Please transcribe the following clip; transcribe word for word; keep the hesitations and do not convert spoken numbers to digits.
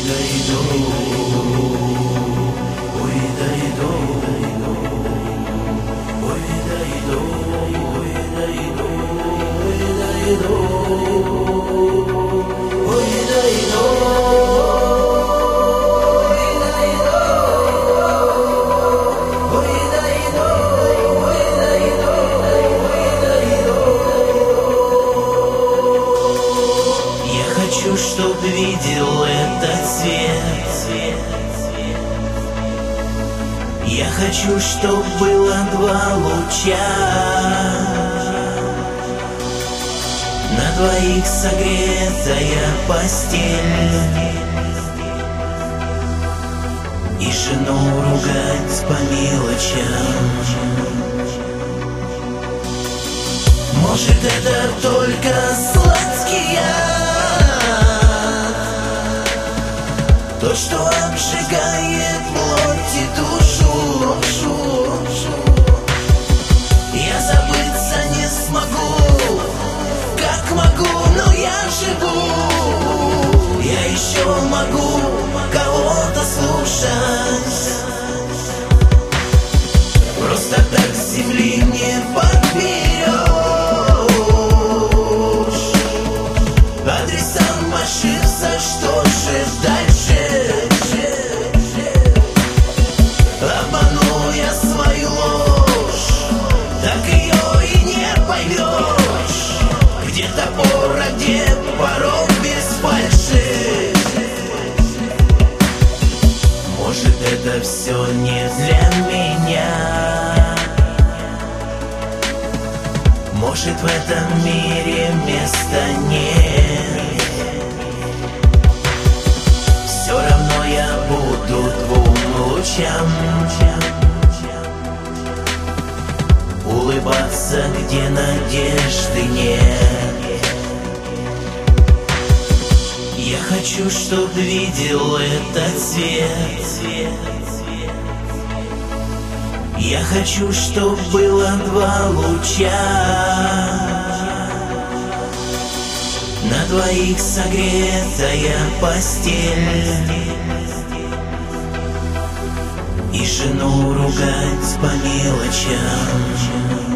Хочу, чтоб видел этот свет. Я хочу, чтоб было два луча, на двоих согретая постель, и жену ругать по мелочам. Может, это только сладкий яд, то, что обжигает плоть и душу. Я забыться не смогу, как могу, но я живу. Я еще могу кого-то слушать, просто так с земли не подберешь. Адресом ошибся, что же дальше? Обману я свою ложь, так ее и не поймешь. Где топор, а где порог без фальши? Может, это все не для меня? Может, в этом мире места нет? Все равно я буду двум лучам улыбаться, где надежды нет. Я хочу, чтоб видел этот свет. Я хочу, чтоб было два луча, на двоих согретая постель, и жену ругать по мелочам.